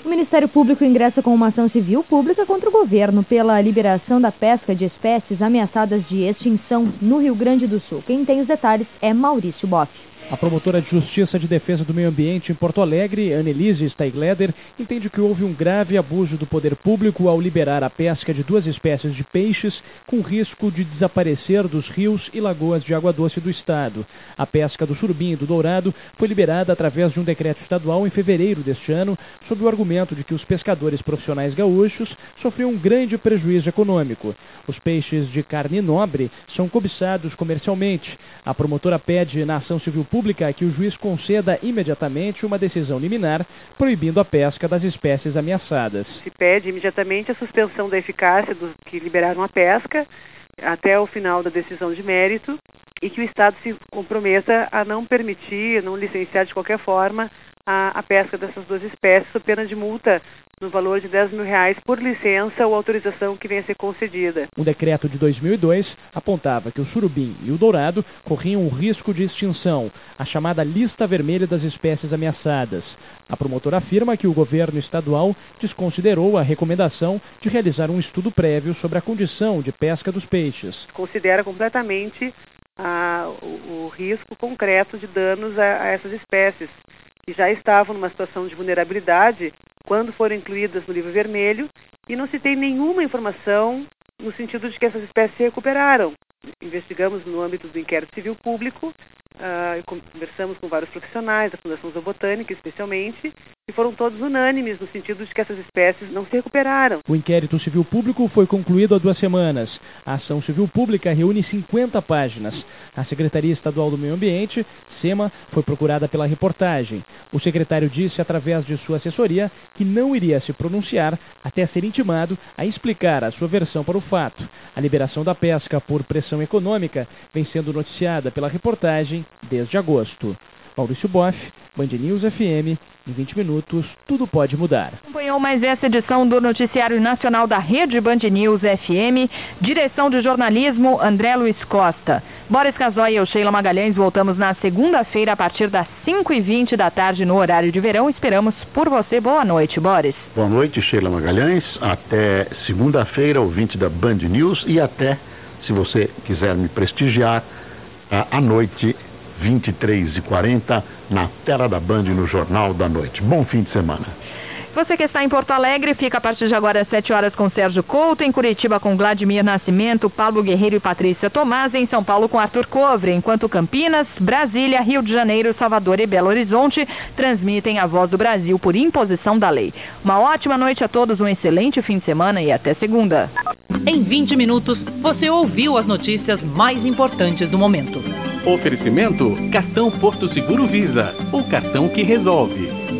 O Ministério Público ingressa com uma ação civil pública contra o governo pela liberação da pesca de espécies ameaçadas de extinção no Rio Grande do Sul. Quem tem os detalhes é Maurício Boff. A promotora de Justiça de Defesa do Meio Ambiente em Porto Alegre, Annelise Steigleder, entende que houve um grave abuso do poder público ao liberar a pesca de 2 espécies de peixes com risco de desaparecer dos rios e lagoas de água doce do estado. A pesca do surubim e do dourado foi liberada através de um decreto estadual em fevereiro deste ano, sob o argumento de que os pescadores profissionais gaúchos sofriam um grande prejuízo econômico. Os peixes de carne nobre são cobiçados comercialmente. A promotora pede na ação civil pública que o juiz conceda imediatamente uma decisão liminar proibindo a pesca das espécies ameaçadas. Se pede imediatamente a suspensão da eficácia dos que liberaram a pesca até o final da decisão de mérito e que o Estado se comprometa a não permitir, não licenciar de qualquer forma a pesca dessas 2 espécies, sob pena de multa no valor de R$10 mil por licença ou autorização que venha a ser concedida. Um decreto de 2002 apontava que o surubim e o dourado corriam um risco de extinção, a chamada lista vermelha das espécies ameaçadas. A promotora afirma que o governo estadual desconsiderou a recomendação de realizar um estudo prévio sobre a condição de pesca dos peixes. Considera completamente o risco concreto de danos a essas espécies, que já estavam numa situação de vulnerabilidade quando foram incluídas no livro vermelho e não se tem nenhuma informação no sentido de que essas espécies se recuperaram. Investigamos no âmbito do inquérito civil público, conversamos com vários profissionais da Fundação Zoobotânica especialmente, e foram todos unânimes no sentido de que essas espécies não se recuperaram. O inquérito civil público foi concluído há 2 semanas. A ação civil pública reúne 50 páginas. A Secretaria Estadual do Meio Ambiente, SEMA, foi procurada pela reportagem. O secretário disse, através de sua assessoria, que não iria se pronunciar até ser intimado a explicar a sua versão para o fato. A liberação da pesca por pressão econômica vem sendo noticiada pela reportagem desde agosto. Maurício Boff, Band News FM, em 20 minutos, tudo pode mudar. Acompanhou mais essa edição do Noticiário Nacional da Rede Band News FM, direção de jornalismo André Luiz Costa. Boris Casoy e eu, Sheila Magalhães, voltamos na segunda-feira a partir das 5h20 da tarde no horário de verão. Esperamos por você. Boa noite, Boris. Boa noite, Sheila Magalhães. Até segunda-feira, ouvinte da Band News, e até, se você quiser me prestigiar, à noite, 23h40, na tela da Band, no Jornal da Noite. Bom fim de semana. Você que está em Porto Alegre, fica a partir de agora às 7 horas com Sérgio Couto, em Curitiba com Vladimir Nascimento, Paulo Guerreiro e Patrícia Tomás, em São Paulo com Arthur Covre, enquanto Campinas, Brasília, Rio de Janeiro, Salvador e Belo Horizonte transmitem a Voz do Brasil por imposição da lei. Uma ótima noite a todos, um excelente fim de semana e até segunda. Em 20 minutos, você ouviu as notícias mais importantes do momento. Oferecimento: Cartão Porto Seguro Visa, o cartão que resolve.